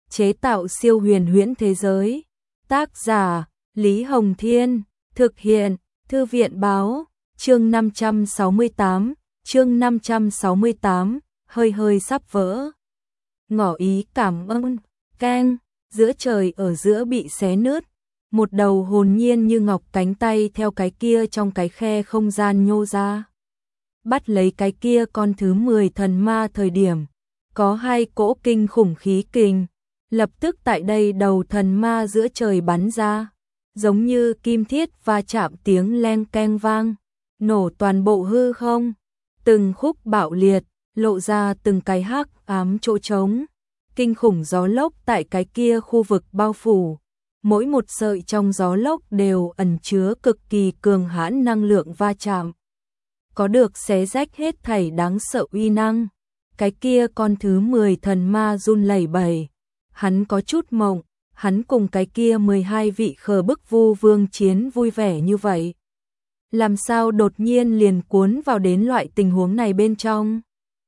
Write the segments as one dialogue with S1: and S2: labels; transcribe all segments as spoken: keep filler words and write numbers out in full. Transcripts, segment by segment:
S1: chế tạo siêu huyền huyễn thế giới. Tác giả Lý Hồng Thiên, thực hiện Thư viện Báo, chương năm trăm sáu mươi tám, chương năm trăm sáu mươi tám, hơi hơi sắp vỡ. Ngỏ ý cảm ơn, keng, giữa trời ở giữa bị xé nứt, một đầu hồn nhiên như ngọc cánh tay theo cái kia trong cái khe không gian nhô ra. Bắt lấy cái kia con thứ mười thần ma thời điểm, có hai cỗ kinh khủng khí kình, lập tức tại đây đầu thần ma giữa trời bắn ra, giống như kim thiết va chạm tiếng leng keng vang, nổ toàn bộ hư không, từng khúc bạo liệt, lộ ra từng cái hắc ám chỗ trống, kinh khủng gió lốc tại cái kia khu vực bao phủ, mỗi một sợi trong gió lốc đều ẩn chứa cực kỳ cường hãn năng lượng va chạm, có được xé rách hết thảy đáng sợ uy năng. Cái kia con thứ mười thần ma run lẩy bẩy, hắn có chút mộng, hắn cùng cái kia mười hai vị khờ bức vu vương chiến vui vẻ như vậy. Làm sao đột nhiên liền cuốn vào đến loại tình huống này bên trong?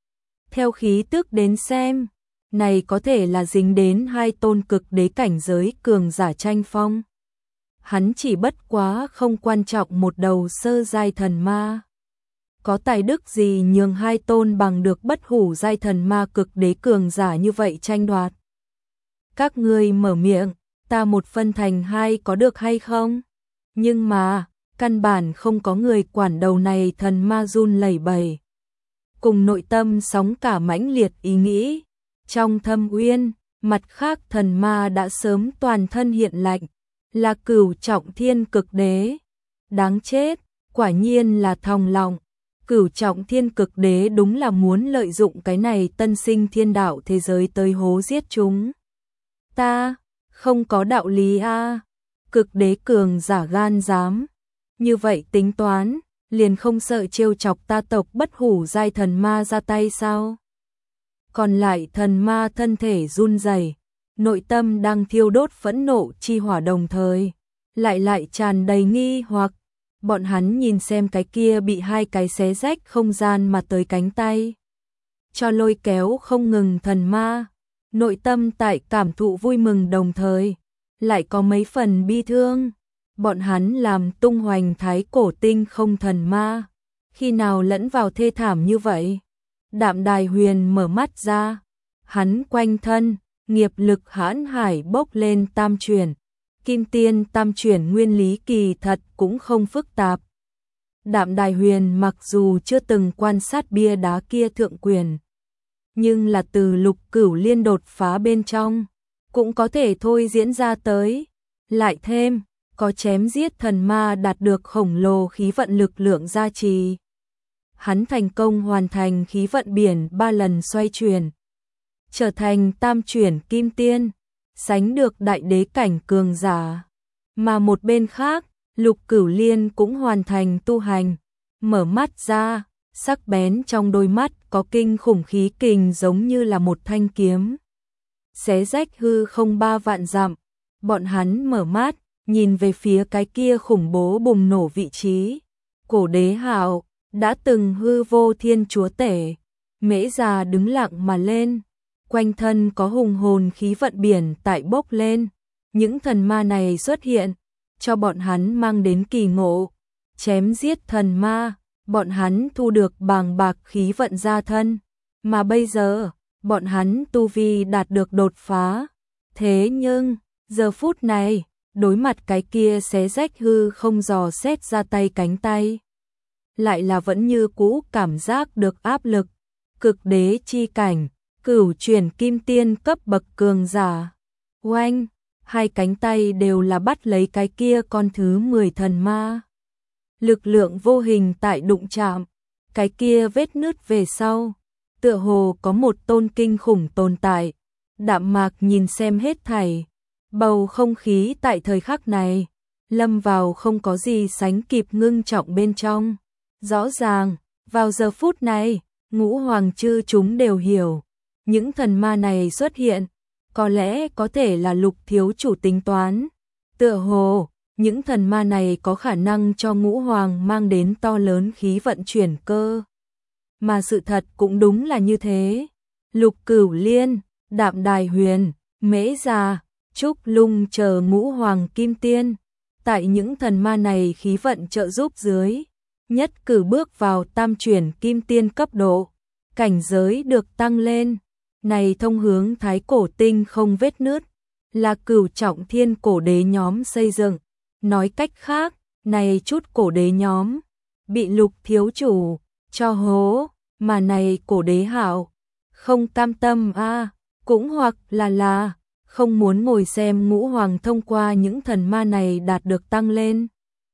S1: Theo khí tức đến xem, này có thể là dính đến hai tôn cực đế cảnh giới cường giả tranh phong. Hắn chỉ bất quá không quan trọng một đầu sơ giai thần ma. Có tài đức gì nhường hai tôn bằng được bất hủ giai thần ma cực đế cường giả như vậy tranh đoạt? Các ngươi mở miệng, ta một phân thành hai có được hay không? Nhưng mà, căn bản không có người quản đầu này thần ma run lẩy bẩy. Cùng nội tâm sóng cả mãnh liệt ý nghĩ, trong thâm uyên, mặt khác thần ma đã sớm toàn thân hiện lạnh, là Cửu Trọng Thiên cực đế. Đáng chết, quả nhiên là thòng lòng. Cửu Trọng Thiên cực đế đúng là muốn lợi dụng cái này tân sinh thiên đạo thế giới tới hố giết chúng. Ta, không có đạo lý a. Cực đế cường giả gan dám. Như vậy tính toán, liền không sợ trêu chọc ta tộc bất hủ giai thần ma ra tay sao? Còn lại thần ma thân thể run rẩy, nội tâm đang thiêu đốt phẫn nộ chi hỏa đồng thời, lại lại tràn đầy nghi hoặc. Bọn hắn nhìn xem cái kia bị hai cái xé rách không gian mà tới cánh tay, cho lôi kéo không ngừng thần ma, nội tâm tại cảm thụ vui mừng đồng thời, lại có mấy phần bi thương. Bọn hắn làm tung hoành thái cổ tinh không thần ma, khi nào lẫn vào thê thảm như vậy? Đạm Đài Huyền mở mắt ra, hắn quanh thân, nghiệp lực hãn hải bốc lên tam chuyển. Kim Tiên tam chuyển nguyên lý kỳ thật cũng không phức tạp. Đạm Đài Huyền mặc dù chưa từng quan sát bia đá kia thượng quyền, nhưng là từ lục cửu liên đột phá bên trong, cũng có thể thôi diễn ra tới. Lại thêm, có chém giết thần ma đạt được khổng lồ khí vận lực lượng gia trì. Hắn thành công hoàn thành khí vận biển ba lần xoay chuyển, trở thành tam chuyển kim tiên, sánh được đại đế cảnh cường giả. Mà một bên khác, Lục Cửu Liên cũng hoàn thành tu hành, mở mắt ra, sắc bén trong đôi mắt có kinh khủng khí kình giống như là một thanh kiếm. Xé rách hư không ba vạn dặm, bọn hắn mở mắt, nhìn về phía cái kia khủng bố bùng nổ vị trí. Cổ đế hạo, đã từng hư vô thiên chúa tể, Mễ Già đứng lặng mà lên. Quanh thân có hùng hồn khí vận biển tại bốc lên, những thần ma này xuất hiện, cho bọn hắn mang đến kỳ ngộ, chém giết thần ma, bọn hắn thu được bàng bạc khí vận gia thân, mà bây giờ, bọn hắn tu vi đạt được đột phá. Thế nhưng, giờ phút này, đối mặt cái kia xé rách hư không dò xét ra tay cánh tay, lại là vẫn như cũ cảm giác được áp lực, cực đế chi cảnh. Cửu chuyển kim tiên cấp bậc cường giả. Oanh, hai cánh tay đều là bắt lấy cái kia con thứ mười thần ma. Lực lượng vô hình tại đụng chạm, cái kia vết nứt về sau, tựa hồ có một tôn kinh khủng tồn tại. Đạm Mạc nhìn xem hết thảy, bầu không khí tại thời khắc này, lâm vào không có gì sánh kịp ngưng trọng bên trong. Rõ ràng, vào giờ phút này, ngũ hoàng chư chúng đều hiểu. Những thần ma này xuất hiện, có lẽ có thể là Lục thiếu chủ tính toán. Tựa hồ, những thần ma này có khả năng cho ngũ hoàng mang đến to lớn khí vận chuyển cơ. Mà sự thật cũng đúng là như thế. Lục Cửu Liên, Đạm Đài Huyền, Mễ Già, Trúc Lung chờ ngũ hoàng kim tiên. Tại những thần ma này khí vận trợ giúp dưới, nhất cử bước vào tam chuyển kim tiên cấp độ, cảnh giới được tăng lên. Này thông hướng thái cổ tinh không vết nứt, là cửu trọng thiên cổ đế nhóm xây dựng. Nói cách khác, này chút cổ đế nhóm, bị Lục thiếu chủ cho hố, mà này cổ đế hạo, không cam tâm a à, cũng hoặc là là, không muốn ngồi xem ngũ hoàng thông qua những thần ma này đạt được tăng lên.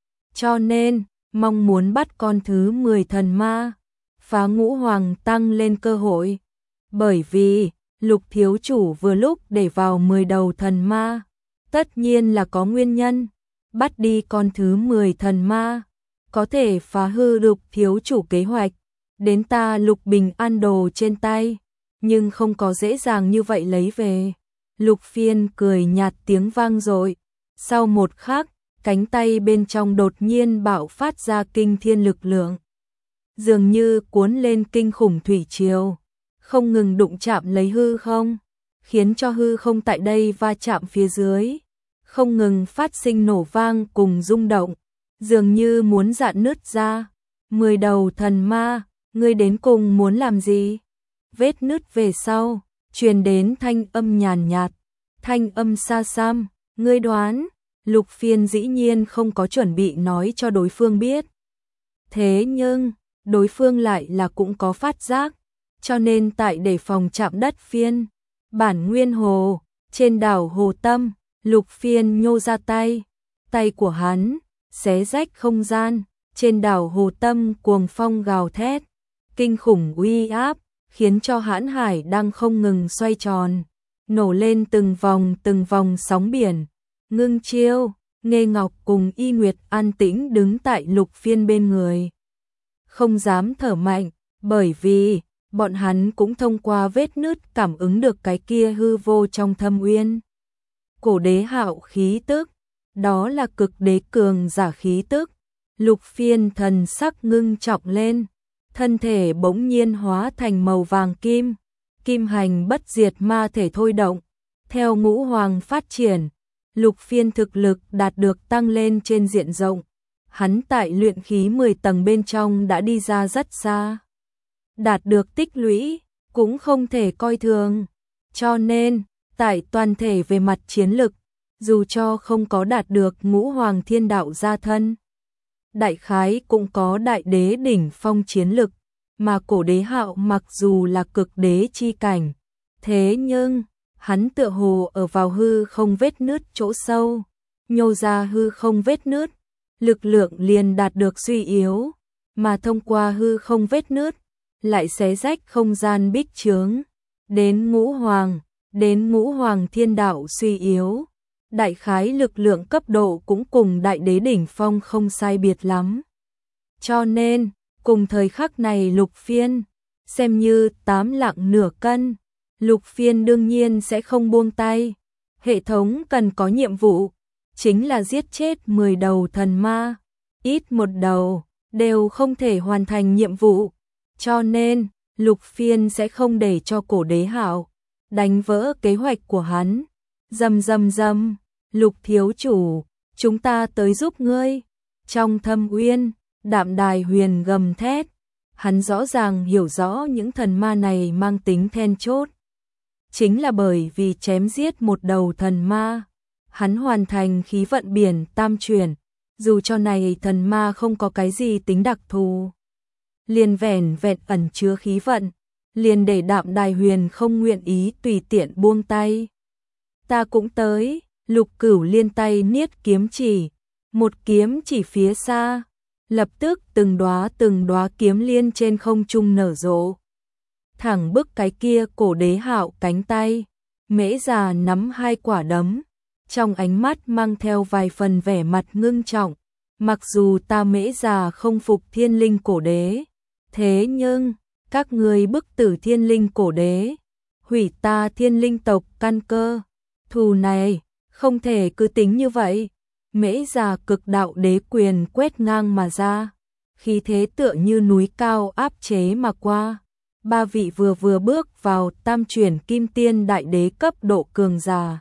S1: Cho nên, mong muốn bắt con thứ mười thần ma, phá ngũ hoàng tăng lên cơ hội. Bởi vì, Lục thiếu chủ vừa lúc để vào mười đầu thần ma, tất nhiên là có nguyên nhân. Bắt đi con thứ mười thần ma, có thể phá hư Lục thiếu chủ kế hoạch, đến ta Lục bình an đồ trên tay, nhưng không có dễ dàng như vậy lấy về. Lục Phiên cười nhạt tiếng vang dội, sau một khắc, cánh tay bên trong đột nhiên bạo phát ra kinh thiên lực lượng, dường như cuốn lên kinh khủng thủy triều, không ngừng đụng chạm lấy hư không, khiến cho hư không tại đây va chạm phía dưới, không ngừng phát sinh nổ vang cùng rung động, dường như muốn rạn nứt ra. Mười đầu thần ma, ngươi đến cùng muốn làm gì? Vết nứt về sau, truyền đến thanh âm nhàn nhạt, thanh âm xa xăm, ngươi đoán. Lục Phiên dĩ nhiên không có chuẩn bị nói cho đối phương biết. Thế nhưng, đối phương lại là cũng có phát giác, cho nên tại để phòng chạm đất phiên, bản nguyên hồ, trên đảo Hồ Tâm, Lục Phiên nhô ra tay, tay của hắn, xé rách không gian, trên đảo Hồ Tâm cuồng phong gào thét, kinh khủng uy áp, khiến cho hãn hải đang không ngừng xoay tròn, nổ lên từng vòng từng vòng sóng biển. Ngưng Chiêu, Nghê Ngọc cùng Y Nguyệt an tĩnh đứng tại Lục Phiên bên người, không dám thở mạnh, bởi vì bọn hắn cũng thông qua vết nứt cảm ứng được cái kia hư vô trong thâm uyên. Cổ đế hạo khí tức, đó là cực đế cường giả khí tức. Lục Phiên thần sắc ngưng trọng lên, thân thể bỗng nhiên hóa thành màu vàng kim, kim hành bất diệt ma thể thôi động, theo ngũ hoàng phát triển. Lục Phiên thực lực đạt được tăng lên trên diện rộng, hắn tại luyện khí mười tầng bên trong đã đi ra rất xa, đạt được tích lũy, cũng không thể coi thường, cho nên, tại toàn thể về mặt chiến lực, dù cho không có đạt được ngũ hoàng thiên đạo gia thân, đại khái cũng có đại đế đỉnh phong chiến lực, mà cổ đế hạo mặc dù là cực đế chi cảnh, thế nhưng hắn tựa hồ ở vào hư không vết nứt chỗ sâu, nhô ra hư không vết nứt, lực lượng liền đạt được suy yếu, mà thông qua hư không vết nứt, lại xé rách không gian bích chướng, đến ngũ hoàng, đến ngũ hoàng thiên đạo suy yếu, đại khái lực lượng cấp độ cũng cùng đại đế đỉnh phong không sai biệt lắm. Cho nên, cùng thời khắc này Lục Phiên, xem như tám lạng nửa cân, Lục Phiên đương nhiên sẽ không buông tay. Hệ thống cần có nhiệm vụ, chính là giết chết mười đầu thần ma, ít một đầu, đều không thể hoàn thành nhiệm vụ. Cho nên, Lục Phiên sẽ không để cho cổ đế hạo đánh vỡ kế hoạch của hắn. Rầm rầm rầm, Lục thiếu chủ, chúng ta tới giúp ngươi. Trong thâm uyên, Đạm Đài Huyền gầm thét, hắn rõ ràng hiểu rõ những thần ma này mang tính then chốt. Chính là bởi vì chém giết một đầu thần ma, hắn hoàn thành khí vận biển tam chuyển, dù cho này thần ma không có cái gì tính đặc thù, liền vẻn vẹn ẩn chứa khí vận, liền để Đạm Đài Huyền không nguyện ý tùy tiện buông tay. Ta cũng tới. Lục Cửu liên tay niết kiếm chỉ, một kiếm chỉ phía xa, lập tức từng đóa từng đóa kiếm liên trên không trung nở rộ, thẳng bức cái kia cổ đế hạo cánh tay. Mễ Già nắm hai quả đấm, trong ánh mắt mang theo vài phần vẻ mặt ngưng trọng. Mặc dù ta Mễ Già không phục thiên linh cổ đế, thế nhưng các ngươi bức tử thiên linh cổ đế, hủy ta thiên linh tộc căn cơ, thù này không thể cứ tính như vậy. Mễ Già cực đạo đế quyền quét ngang mà ra, khí thế tựa như núi cao áp chế mà qua. ba vị vừa vừa bước vào tam chuyển kim tiên đại đế cấp độ cường giả.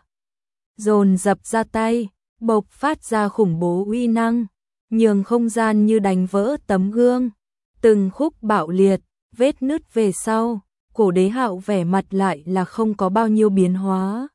S1: Dồn dập ra tay, bộc phát ra khủng bố uy năng, nhường không gian như đánh vỡ tấm gương, từng khúc bạo liệt, vết nứt về sau, Cổ Đế Hạo vẻ mặt lại là không có bao nhiêu biến hóa.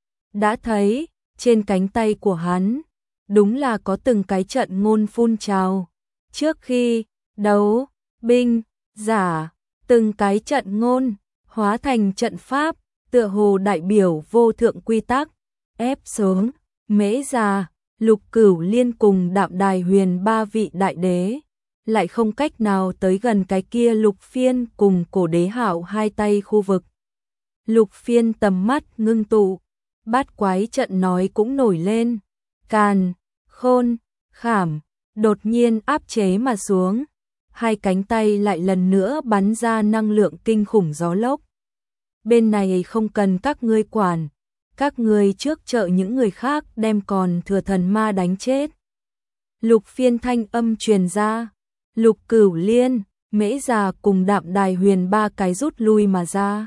S1: Đã thấy, trên cánh tay của hắn, đúng là có từng cái trận ngôn phun trào. Trước khi đấu, binh, giả, từng cái trận ngôn, hóa thành trận pháp, tựa hồ đại biểu vô thượng quy tắc, ép xuống, Mễ Già, Lục Cửu Liên cùng Đạm Đài Huyền ba vị đại đế, lại không cách nào tới gần cái kia Lục Phiên cùng Cổ Đế Hạo hai tay khu vực. Lục Phiên tầm mắt ngưng tụ, bát quái trận nói cũng nổi lên, càn, khôn, khảm, đột nhiên áp chế mà xuống, hai cánh tay lại lần nữa bắn ra năng lượng kinh khủng gió lốc. Bên này không cần các ngươi quản, các ngươi trước trợ những người khác đem còn thừa thần ma đánh chết. Lục Phiên thanh âm truyền ra, Lục Cửu Liên, Mễ Già cùng Đạm Đài Huyền ba cái rút lui mà ra.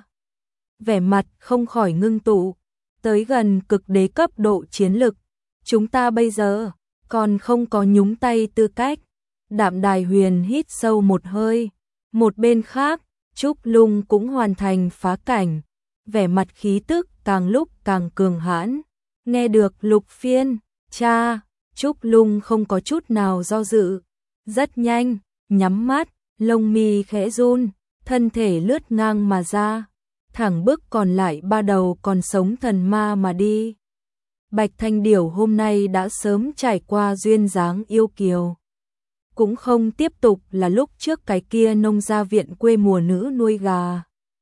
S1: Vẻ mặt không khỏi ngưng tụ, tới gần cực đế cấp độ chiến lực, chúng ta bây giờ còn không có nhúng tay tư cách. Đạm Đài Huyền hít sâu một hơi, một bên khác, Trúc Lung cũng hoàn thành phá cảnh, vẻ mặt khí tức càng lúc càng cường hãn. Nghe được Lục Phiên, cha, Trúc Lung không có chút nào do dự, rất nhanh, nhắm mắt, lông mi khẽ run, thân thể lướt ngang mà ra, thẳng bước còn lại ba đầu còn sống thần ma mà đi. Bạch Thanh Điểu hôm nay đã sớm trải qua duyên dáng yêu kiều, cũng không tiếp tục là lúc trước cái kia nông gia viện quê mùa nữ nuôi gà.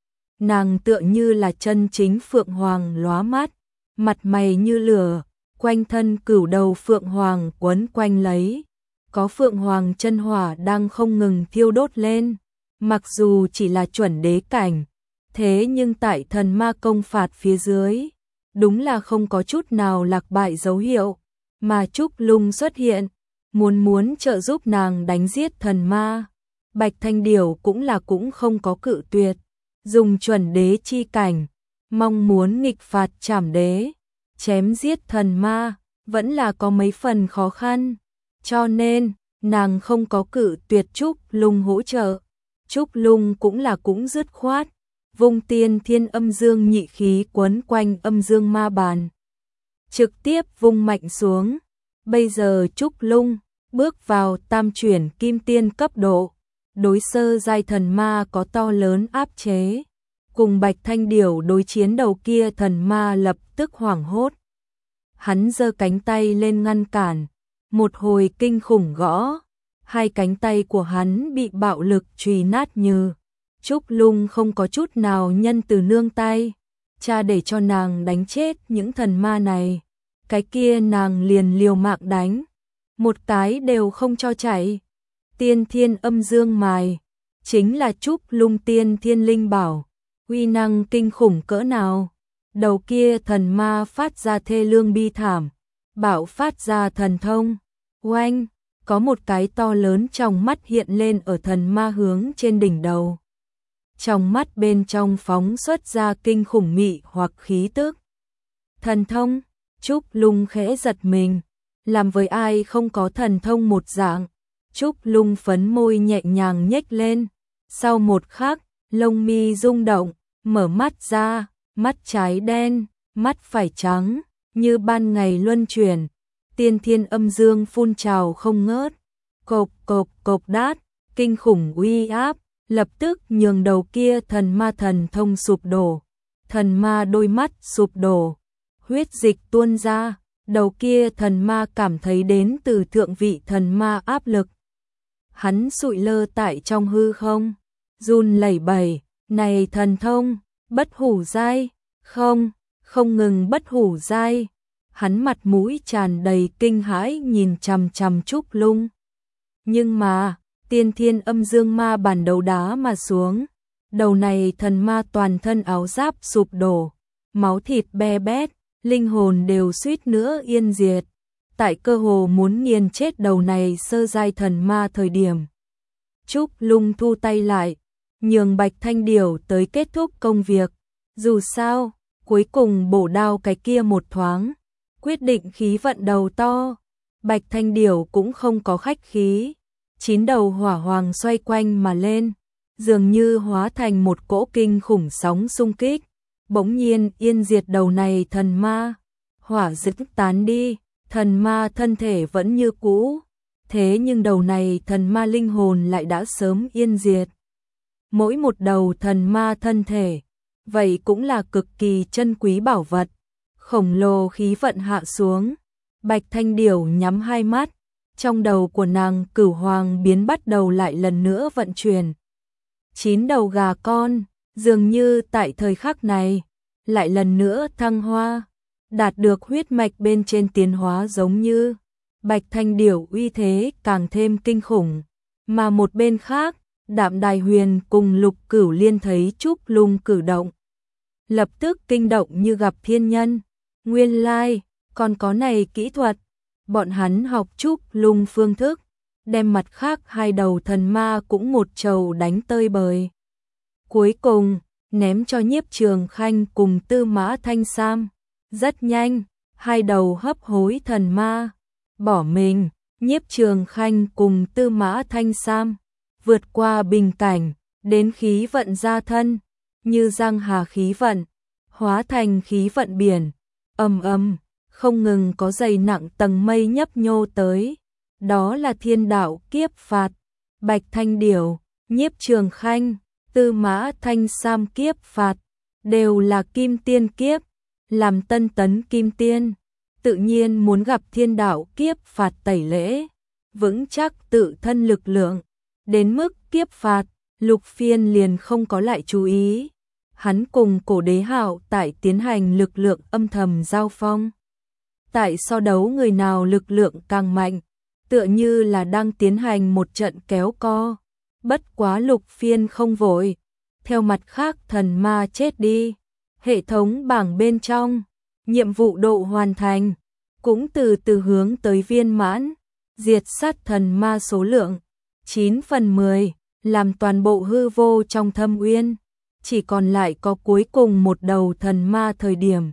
S1: Nàng tựa như là chân chính phượng hoàng lóa mắt, mặt mày như lửa, quanh thân cửu đầu phượng hoàng quấn quanh lấy, có phượng hoàng chân hỏa đang không ngừng thiêu đốt lên. Mặc dù chỉ là chuẩn đế cảnh, thế nhưng tại thần ma công phạt phía dưới, đúng là không có chút nào lạc bại dấu hiệu, mà Trúc Lung xuất hiện, muốn muốn trợ giúp nàng đánh giết thần ma. Bạch Thanh Điểu cũng là cũng không có cự tuyệt, dùng chuẩn đế chi cảnh, mong muốn nghịch phạt trảm đế, chém giết thần ma, vẫn là có mấy phần khó khăn, cho nên, nàng không có cự tuyệt Trúc Lung hỗ trợ. Trúc Lung cũng là cũng dứt khoát, vung tiên thiên âm dương nhị khí quấn quanh âm dương ma bàn, trực tiếp vung mạnh xuống. Bây giờ Trúc Lung bước vào tam chuyển kim tiên cấp độ, đối sơ giai thần ma có to lớn áp chế, cùng Bạch Thanh Điểu đối chiến đầu kia thần ma lập tức hoảng hốt. Hắn giơ cánh tay lên ngăn cản, một hồi kinh khủng gõ, hai cánh tay của hắn bị bạo lực chùy nát như. Trúc Lung không có chút nào nhân từ nương tay, cha để cho nàng đánh chết những thần ma này, cái kia nàng liền liều mạng đánh, một cái đều không cho chạy. Tiên thiên âm dương mài, chính là Trúc Lung tiên thiên linh bảo, uy năng kinh khủng cỡ nào. Đầu kia thần ma phát ra thê lương bi thảm, bạo phát ra thần thông, oanh, có một cái to lớn trong mắt hiện lên ở thần ma hướng trên đỉnh đầu. Trong mắt bên trong phóng xuất ra kinh khủng mị hoặc khí tức. Thần thông, Trúc Lung khẽ giật mình, làm với ai không có thần thông một dạng. Trúc Lung phấn môi nhẹ nhàng nhếch lên, sau một khắc, lông mi rung động, mở mắt ra, mắt trái đen, mắt phải trắng, như ban ngày luân chuyển, tiên thiên âm dương phun trào không ngớt, cộp cộp cộp đát, kinh khủng uy áp, lập tức nhường đầu kia thần ma thần thông sụp đổ, thần ma đôi mắt sụp đổ, huyết dịch tuôn ra, đầu kia thần ma cảm thấy đến từ thượng vị thần ma áp lực. Hắn sụi lơ tại trong hư không, run lẩy bẩy, này thần thông, bất hủ giai, không, không ngừng bất hủ giai. Hắn mặt mũi tràn đầy kinh hãi nhìn chằm chằm Trúc Lung. Nhưng mà, tiên thiên âm dương ma bản đầu đá mà xuống, đầu này thần ma toàn thân áo giáp sụp đổ, máu thịt be bét, linh hồn đều suýt nữa yên diệt. Tại cơ hồ muốn nghiền chết đầu này sơ giai thần ma thời điểm, Trúc Lung thu tay lại, nhường Bạch Thanh Điểu tới kết thúc công việc. Dù sao, cuối cùng bổ đao cái kia một thoáng, quyết định khí vận đầu to. Bạch Thanh Điểu cũng không có khách khí, chín đầu hỏa hoàng xoay quanh mà lên, dường như hóa thành một cỗ kinh khủng sóng xung kích, bỗng nhiên yên diệt đầu này thần ma. Hỏa dứt tán đi, thần ma thân thể vẫn như cũ, thế nhưng đầu này thần ma linh hồn lại đã sớm yên diệt. Mỗi một đầu thần ma thân thể, vậy cũng là cực kỳ chân quý bảo vật. Khổng lồ khí vận hạ xuống, Bạch Thanh Điểu nhắm hai mắt, trong đầu của nàng cửu hoàng biến bắt đầu lại lần nữa vận chuyển. Chín đầu gà con, dường như tại thời khắc này, lại lần nữa thăng hoa, đạt được huyết mạch bên trên tiến hóa giống như. Bạch Thanh Điểu uy thế càng thêm kinh khủng, mà một bên khác, Đạm Đài Huyền cùng Lục Cửu Liên thấy Trúc Lung cử động, lập tức kinh động như gặp thiên nhân. Nguyên lai, còn có này kỹ thuật, bọn hắn học Trúc Lung phương thức, đem mặt khác hai đầu thần ma cũng một trầu đánh tơi bời. Cuối cùng, ném cho Nhiếp Trường Khanh cùng Tư Mã Thanh Sam. Rất nhanh, hai đầu hấp hối thần ma bỏ mình, Nhiếp Trường Khanh cùng Tư Mã Thanh Sam vượt qua bình cảnh, đến khí vận gia thân, như giang hà khí vận, hóa thành khí vận biển, ầm ầm, không ngừng có dày nặng tầng mây nhấp nhô tới. Đó là thiên đạo kiếp phạt. Bạch Thanh Điểu, Nhiếp Trường Khanh, Tư Mã Thanh Sam kiếp phạt, đều là kim tiên kiếp, làm tân tấn kim tiên, tự nhiên muốn gặp thiên đạo kiếp phạt tẩy lễ, vững chắc tự thân lực lượng. Đến mức kiếp phạt, Lục Phiên liền không có lại chú ý. Hắn cùng Cổ Đế Hạo tại tiến hành lực lượng âm thầm giao phong. Tại so đấu người nào lực lượng càng mạnh, tựa như là đang tiến hành một trận kéo co. Bất quá Lục Phiên không vội, theo mặt khác thần ma chết đi. Hệ thống bảng bên trong, nhiệm vụ độ hoàn thành, cũng từ từ hướng tới viên mãn, diệt sát thần ma số lượng chín phần mười, làm toàn bộ hư vô trong thâm uyên, chỉ còn lại có cuối cùng một đầu thần ma thời điểm.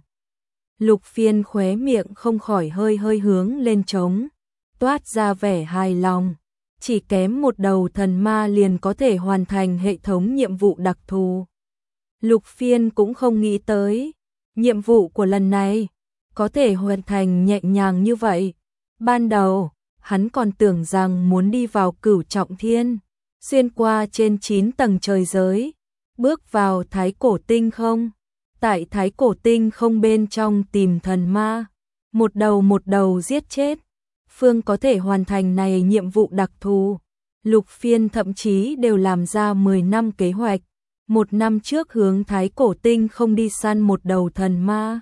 S1: Lục Phiên khóe miệng không khỏi hơi hơi hướng lên trống, toát ra vẻ hài lòng, chỉ kém một đầu thần ma liền có thể hoàn thành hệ thống nhiệm vụ đặc thù. Lục Phiên cũng không nghĩ tới, nhiệm vụ của lần này có thể hoàn thành nhẹ nhàng như vậy. Ban đầu, hắn còn tưởng rằng muốn đi vào Cửu Trọng Thiên, xuyên qua trên chín tầng trời giới, bước vào Thái Cổ Tinh không, tại Thái Cổ Tinh không bên trong tìm thần ma, một đầu một đầu giết chết. Phương có thể hoàn thành này nhiệm vụ đặc thù, Lục Phiên thậm chí đều làm ra mười năm kế hoạch. Một năm trước hướng Thái Cổ Tinh không đi săn một đầu thần ma.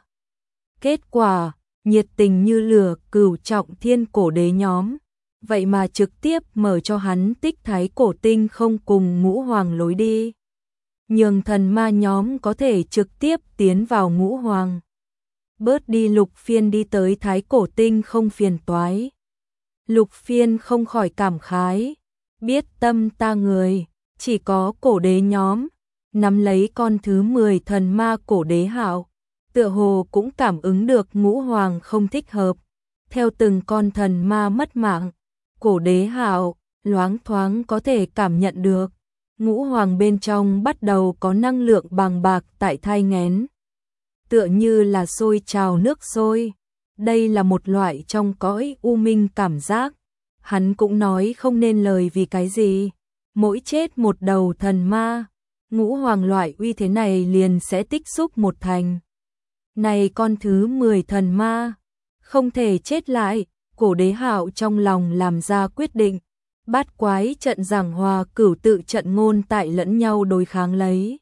S1: Kết quả, nhiệt tình như lửa Cửu Trọng Thiên cổ đế nhóm, vậy mà trực tiếp mở cho hắn tích Thái Cổ Tinh không cùng Ngũ Hoàng lối đi, nhường thần ma nhóm có thể trực tiếp tiến vào Ngũ Hoàng, bớt đi Lục Phiên đi tới Thái Cổ Tinh không phiền toái. Lục Phiên không khỏi cảm khái, biết tâm ta người, chỉ có cổ đế nhóm, nắm lấy con thứ mười thần ma Cổ Đế Hạo, tựa hồ cũng cảm ứng được Ngũ Hoàng không thích hợp. Theo từng con thần ma mất mạng, Cổ Đế Hạo loáng thoáng có thể cảm nhận được Ngũ Hoàng bên trong bắt đầu có năng lượng bàng bạc tại thai nghén, tựa như là sôi trào nước sôi. Đây là một loại trong cõi u minh cảm giác. Hắn cũng nói không nên lời vì cái gì. Mỗi chết một đầu thần ma, Ngũ Hoàng loại uy thế này liền sẽ tích xúc một thành. Này con thứ mười thần ma, không thể chết lại. Cổ Đế Hạo trong lòng làm ra quyết định. Bát quái trận giảng hòa cửu tự trận ngôn tại lẫn nhau đối kháng lấy.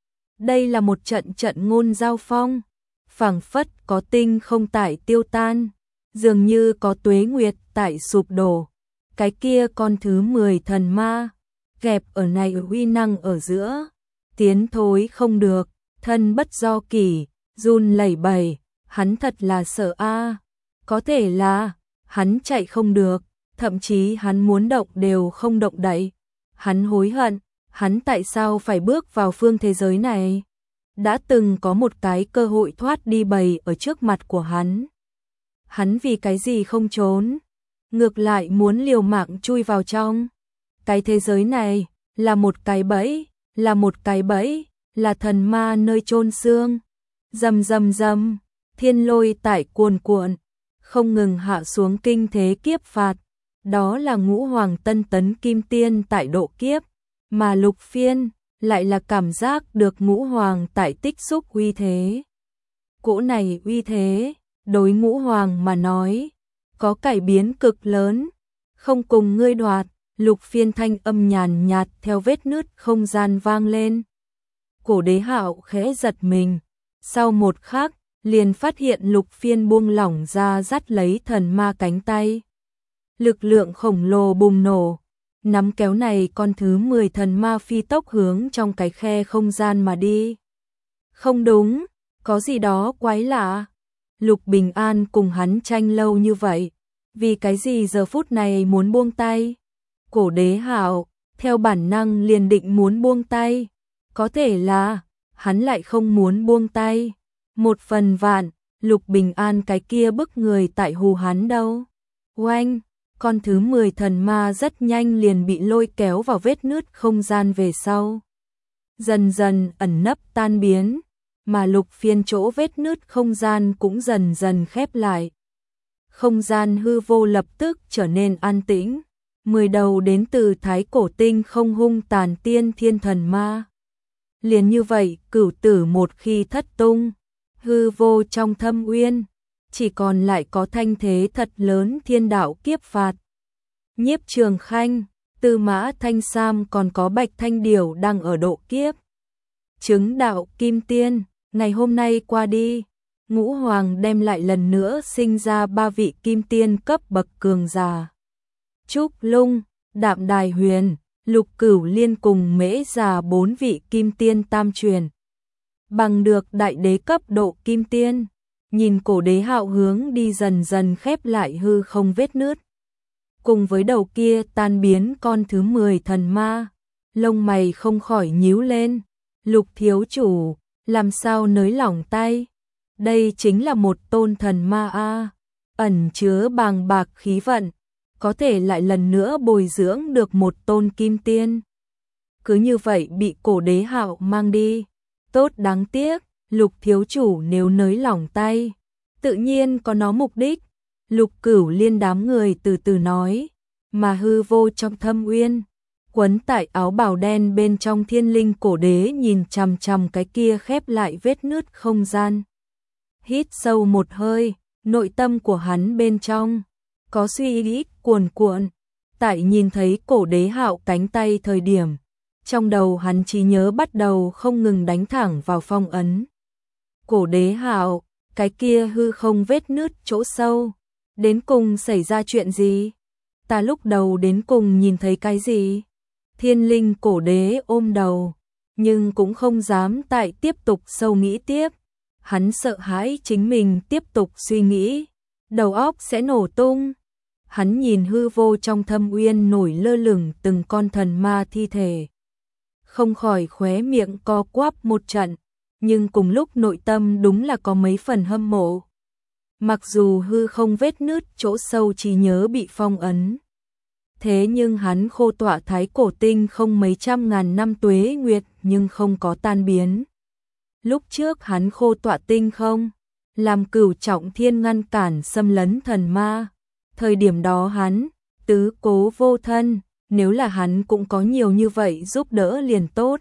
S1: Đây là một trận trận ngôn giao phong, phảng phất có tinh không tại tiêu tan, dường như có tuế nguyệt tại sụp đổ. Cái kia con thứ mười thần ma, gẹp ở này uy năng ở giữa, tiến thối không được, thân bất do kỷ, run lẩy bẩy, hắn thật là sợ a. Có thể là hắn chạy không được, thậm chí hắn muốn động đều không động đậy. Hắn hối hận, Hắn tại sao phải bước vào phương thế giới này? Đã từng có một cái cơ hội thoát đi bầy ở trước mặt của hắn. Hắn vì cái gì không trốn? Ngược lại muốn liều mạng chui vào trong. Cái thế giới này là một cái bẫy, là một cái bẫy, là thần ma nơi chôn xương. Rầm rầm rầm, thiên lôi tại cuồn cuộn, không ngừng hạ xuống kinh thế kiếp phạt. Đó là ngũ hoàng tân tấn kim tiên tại độ kiếp, mà Lục Phiên lại là cảm giác được ngũ hoàng tại tích xúc uy thế. Cỗ này uy thế, đối ngũ hoàng mà nói, có cải biến cực lớn, không cùng ngươi đoạt. Lục Phiên thanh âm nhàn nhạt theo vết nứt không gian vang lên. Cổ Đế Hạo khẽ giật mình, sau một khắc, liền phát hiện Lục Phiên buông lỏng ra dắt lấy thần ma cánh tay. Lực lượng khổng lồ bùng nổ, nắm kéo này con thứ mười thần ma phi tốc hướng trong cái khe không gian mà đi. Không đúng, có gì đó quái lạ. Lục Bình An cùng hắn tranh lâu như vậy, vì cái gì giờ phút này muốn buông tay? Cổ Đế Hạo theo bản năng liền định muốn buông tay, có thể là hắn lại không muốn buông tay. Một phần vạn, Lục Bình An cái kia bức người tại hù hắn đâu. Oanh, con thứ mười thần ma rất nhanh liền bị lôi kéo vào vết nứt không gian về sau. Dần dần ẩn nấp tan biến, mà Lục Phiên chỗ vết nứt không gian cũng dần dần khép lại. Không gian hư vô lập tức trở nên an tĩnh. Mười đầu đến từ Thái Cổ Tinh không hung tàn tiên thiên thần ma. Liền như vậy, cửu tử một khi thất tung, hư vô trong thâm uyên, chỉ còn lại có thanh thế thật lớn thiên đạo kiếp phạt. Nhiếp Trường Khanh, Tư Mã Thanh Sam còn có Bạch Thanh Điểu đang ở độ kiếp. Chứng đạo kim tiên, ngày hôm nay qua đi, ngũ hoàng đem lại lần nữa sinh ra ba vị kim tiên cấp bậc cường giả. Trúc Lung, Đạm Đài Huyền, Lục Cửu Liên cùng Mễ Già bốn vị kim tiên tam truyền. Bằng được đại đế cấp độ kim tiên, nhìn Cổ Đế Hạo hướng đi dần dần khép lại hư không vết nứt. Cùng với đầu kia tan biến con thứ mười thần ma, lông mày không khỏi nhíu lên. Lục thiếu chủ, làm sao nới lỏng tay? Đây chính là một tôn thần ma a, ẩn chứa bàng bạc khí vận, có thể lại lần nữa bồi dưỡng được một tôn kim tiên. Cứ như vậy bị Cổ Đế Hạo mang đi. Tốt đáng tiếc, Lục thiếu chủ nếu nới lỏng tay, tự nhiên có nó mục đích. Lục Cửu Liên đám người từ từ nói, mà hư vô trong thâm uyên, quấn tại áo bào đen bên trong thiên linh cổ đế nhìn chằm chằm cái kia khép lại vết nứt không gian. Hít sâu một hơi, nội tâm của hắn bên trong có suy nghĩ cuồn cuộn. Tại nhìn thấy Cổ Đế Hạo cánh tay thời điểm, trong đầu hắn trí nhớ bắt đầu không ngừng đánh thẳng vào phong ấn. Cổ Đế Hạo, cái kia hư không vết nứt chỗ sâu, đến cùng xảy ra chuyện gì? Ta lúc đầu đến cùng nhìn thấy cái gì? Thiên linh cổ đế ôm đầu, nhưng cũng không dám tại tiếp tục sâu nghĩ tiếp. Hắn sợ hãi chính mình tiếp tục suy nghĩ, đầu óc sẽ nổ tung. Hắn nhìn hư vô trong thâm uyên nổi lơ lửng từng con thần ma thi thể, không khỏi khóe miệng co quắp một trận, nhưng cùng lúc nội tâm đúng là có mấy phần hâm mộ. Mặc dù hư không vết nứt chỗ sâu trí nhớ bị phong ấn, thế nhưng hắn khô tọa Thái Cổ Tinh không mấy trăm ngàn năm tuế nguyệt nhưng không có tan biến. Lúc trước hắn khô tọa tinh không, làm Cửu Trọng Thiên ngăn cản xâm lấn thần ma. Thời điểm đó hắn, tứ cố vô thân, nếu là hắn cũng có nhiều như vậy giúp đỡ liền tốt.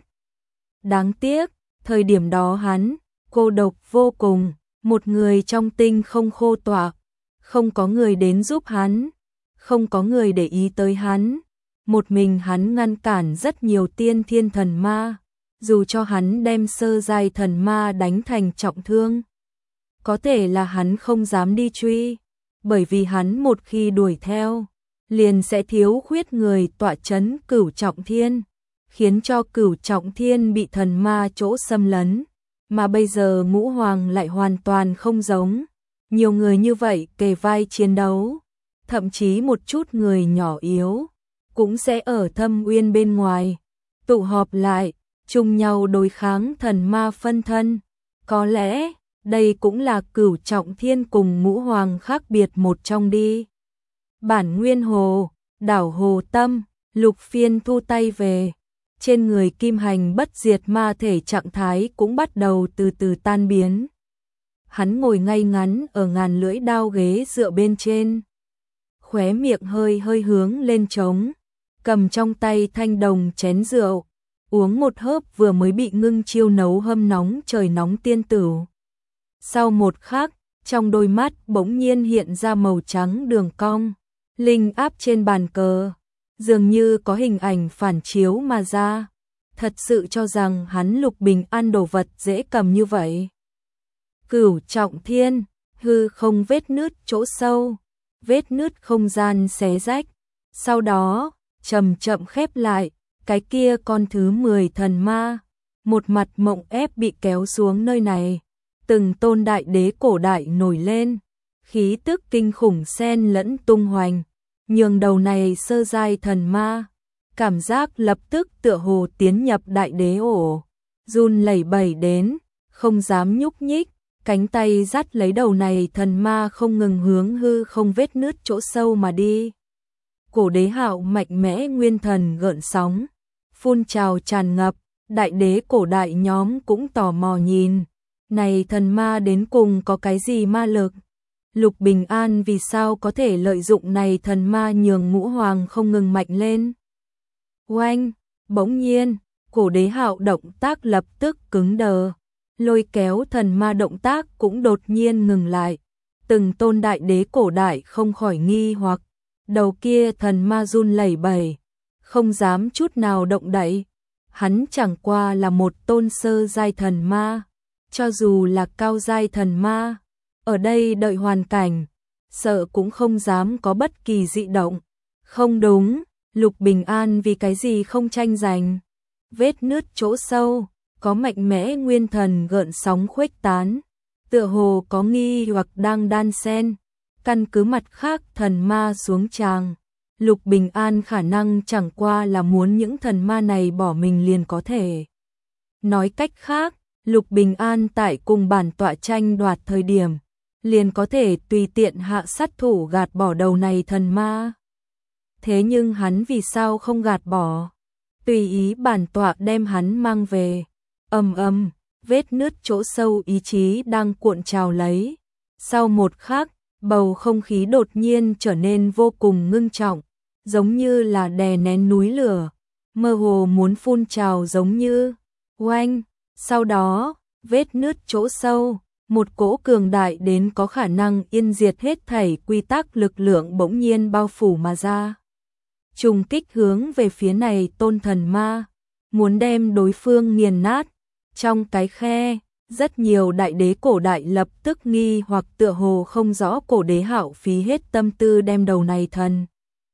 S1: Đáng tiếc, thời điểm đó hắn, cô độc vô cùng, một người trong tinh không khô tọa, không có người đến giúp hắn, không có người để ý tới hắn. Một mình hắn ngăn cản rất nhiều tiên thiên thần ma, dù cho hắn đem sơ giai thần ma đánh thành trọng thương. Có thể là hắn không dám đi truy, bởi vì hắn một khi đuổi theo, liền sẽ thiếu khuyết người tọa chấn Cửu Trọng Thiên, khiến cho Cửu Trọng Thiên bị thần ma chỗ xâm lấn. Mà bây giờ Ngũ Hoàng lại hoàn toàn không giống, nhiều người như vậy kề vai chiến đấu, thậm chí một chút người nhỏ yếu cũng sẽ ở thâm uyên bên ngoài. tụ họp lại, chung nhau đối kháng thần ma phân thân. Có lẽ, đây cũng là Cửu Trọng Thiên cùng Ngũ Hoàng khác biệt một trong đi. Bản Nguyên Hồ, đảo Hồ Tâm, Lục Phiên thu tay về. Trên người Kim Hành bất diệt ma thể trạng thái cũng bắt đầu từ từ tan biến. Hắn ngồi ngay ngắn ở ngàn lưỡi đao ghế dựa bên trên. Khóe miệng hơi hơi hướng lên trống, cầm trong tay thanh đồng chén rượu, uống một hớp vừa mới bị ngưng chiêu nấu hâm nóng trời nóng tiên tử. Sau một khắc, trong đôi mắt bỗng nhiên hiện ra màu trắng đường cong, linh áp trên bàn cờ, dường như có hình ảnh phản chiếu mà ra. Thật sự cho rằng hắn Lục Bình An đồ vật dễ cầm như vậy. Cửu Trọng Thiên, hư không vết nứt chỗ sâu, vết nứt không gian xé rách, sau đó chậm chậm khép lại, cái kia con thứ mười thần ma, một mặt mộng ép bị kéo xuống nơi này, từng tôn đại đế cổ đại nổi lên, khí tức kinh khủng xen lẫn tung hoành, nhường đầu này sơ giai thần ma, cảm giác lập tức tựa hồ tiến nhập đại đế ổ, run lẩy bẩy đến, không dám nhúc nhích. Cánh tay dắt lấy đầu này thần ma không ngừng hướng hư không vết nứt chỗ sâu mà đi. Cổ đế hạo mạnh mẽ nguyên thần gợn sóng, phun trào tràn ngập, đại đế cổ đại nhóm cũng tò mò nhìn. Này thần ma đến cùng có cái gì ma lực? Lục Bình An vì sao có thể lợi dụng này thần ma nhường Ngũ Hoàng không ngừng mạnh lên? Oanh, bỗng nhiên, cổ đế hạo động tác lập tức cứng đờ. Lôi kéo thần ma động tác cũng đột nhiên ngừng lại. Từng tôn đại đế cổ đại không khỏi nghi hoặc, đầu kia thần ma run lẩy bẩy, không dám chút nào động đậy. Hắn chẳng qua là một tôn sơ giai thần ma, cho dù là cao giai thần ma, ở đây đợi hoàn cảnh, sợ cũng không dám có bất kỳ dị động. Không đúng, Lục Bình An vì cái gì không tranh giành? Vết nứt chỗ sâu, có mạnh mẽ nguyên thần gợn sóng khuếch tán, tựa hồ có nghi hoặc đang đan xen, căn cứ mặt khác thần ma xuống tràng. Lục Bình An khả năng chẳng qua là muốn những thần ma này bỏ mình liền có thể. Nói cách khác, Lục Bình An tại cùng bản tọa tranh đoạt thời điểm, liền có thể tùy tiện hạ sát thủ gạt bỏ đầu này thần ma. Thế nhưng hắn vì sao không gạt bỏ? Tùy ý bản tọa đem hắn mang về. Ầm ầm, vết nứt chỗ sâu ý chí đang cuộn trào lấy. Sau một khắc, bầu không khí đột nhiên trở nên vô cùng ngưng trọng, giống như là đè nén núi lửa, mơ hồ muốn phun trào giống như. Oanh, sau đó, vết nứt chỗ sâu, một cỗ cường đại đến có khả năng yên diệt hết thảy quy tắc lực lượng bỗng nhiên bao phủ mà ra. Trùng kích hướng về phía này tôn thần ma, muốn đem đối phương nghiền nát. Trong cái khe, rất nhiều đại đế cổ đại lập tức nghi hoặc tựa hồ không rõ cổ đế hạo phí hết tâm tư đem đầu này thần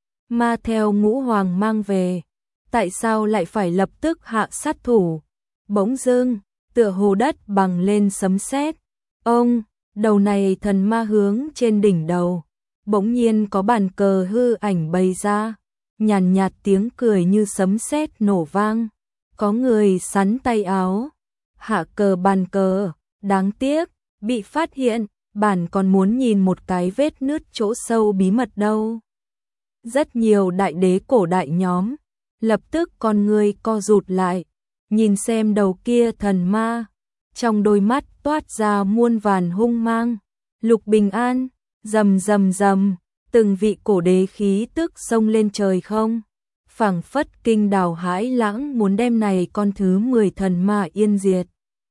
S1: ma theo Ngũ Hoàng mang về. Tại sao lại phải lập tức hạ sát thủ? Bỗng dưng, tựa hồ đất bằng lên sấm sét. Ông, đầu này thần ma hướng trên đỉnh đầu, bỗng nhiên có bàn cờ hư ảnh bày ra, nhàn nhạt tiếng cười như sấm sét nổ vang. Có người sắn tay áo, hạ cờ bàn cờ, đáng tiếc, bị phát hiện, bản còn muốn nhìn một cái vết nứt chỗ sâu bí mật đâu. Rất nhiều đại đế cổ đại nhóm, lập tức con người co rụt lại, nhìn xem đầu kia thần ma, trong đôi mắt toát ra muôn vàn hung mang. Lục Bình An, rầm rầm rầm, từng vị cổ đế khí tức xông lên trời không, phảng phất kinh đảo hãi lãng muốn đem này con thứ mười thần ma yên diệt.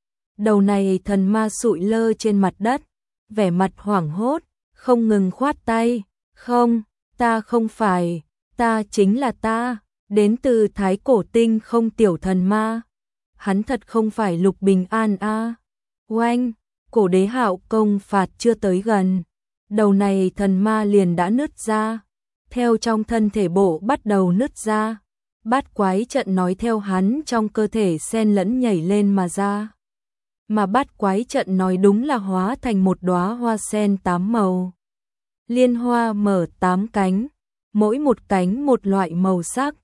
S1: Đầu này thần ma sụi lơ trên mặt đất, vẻ mặt hoảng hốt, không ngừng khoát tay, không, ta không phải, ta chính là ta, đến từ Thái Cổ Tinh không tiểu thần ma. Hắn thật không phải Lục Bình An a. À. Oanh, cổ đế hạo công phạt chưa tới gần, đầu này thần ma liền đã nứt ra, theo trong thân thể bộ bắt đầu nứt ra, bát quái trận nói theo hắn trong cơ thể xen lẫn nhảy lên mà ra. Mà bát quái trận nói đúng là hóa thành một đóa hoa sen tám màu. Liên hoa mở tám cánh, mỗi một cánh một loại màu sắc,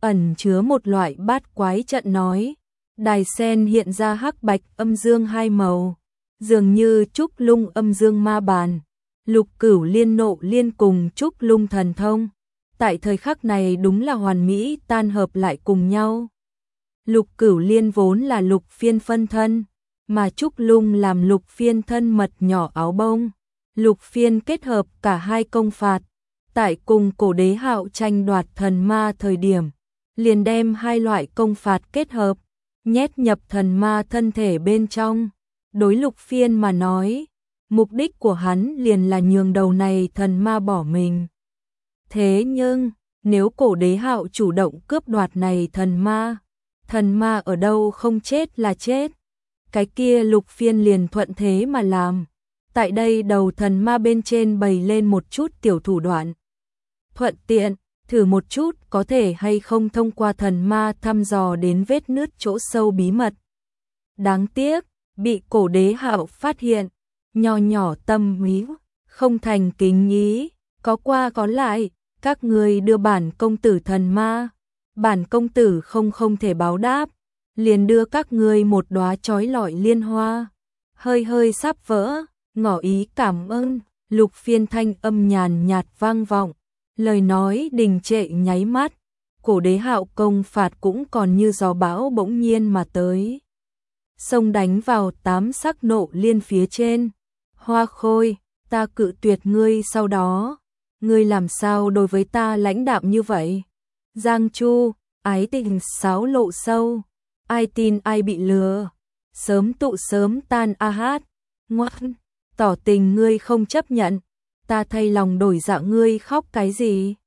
S1: ẩn chứa một loại bát quái trận nói. Đài sen hiện ra hắc bạch âm dương hai màu, dường như trúc lung âm dương ma bàn, lục cửu liên nộ liên cùng trúc lung thần thông. Tại thời khắc này đúng là hoàn mỹ tan hợp lại cùng nhau. Lục cửu liên vốn là lục phiên phân thân, mà trúc lung làm lục phiên thân mật nhỏ áo bông. Lục phiên kết hợp cả hai công phạt, tại cùng cổ đế hạo tranh đoạt thần ma thời điểm, liền đem hai loại công phạt kết hợp, nhét nhập thần ma thân thể bên trong. Đối lục phiên mà nói, mục đích của hắn liền là nhường đầu này thần ma bỏ mình. Thế nhưng, nếu cổ đế hạo chủ động cướp đoạt này thần ma, thần ma ở đâu không chết là chết, cái kia lục phiên liền thuận thế mà làm. Tại đây đầu thần ma bên trên bày lên một chút tiểu thủ đoạn. Thuận tiện, thử một chút có thể hay không thông qua thần ma thăm dò đến vết nứt chỗ sâu bí mật. Đáng tiếc, bị cổ đế hạo phát hiện, nho nhỏ tâm ý, không thành kính ý, có qua có lại, các người đưa bản công tử thần ma, bản công tử không không thể báo đáp, liền đưa các người một đóa chói lọi liên hoa, hơi hơi sắp vỡ, ngỏ ý cảm ơn. Lục phiên thanh âm nhàn nhạt vang vọng, lời nói đình trệ nháy mắt, cổ đế hạo công phạt cũng còn như gió bão bỗng nhiên mà tới. Xông đánh vào tám sắc nộ liên phía trên. Hoa Khôi, ta cự tuyệt ngươi sau đó, ngươi làm sao đối với ta lãnh đạm như vậy? Giang Chu, ái tình sáo lộ sâu, ai tin ai bị lừa, sớm tụ sớm tan a hát, ngoan, tỏ tình ngươi không chấp nhận, ta thay lòng đổi dạ ngươi khóc cái gì?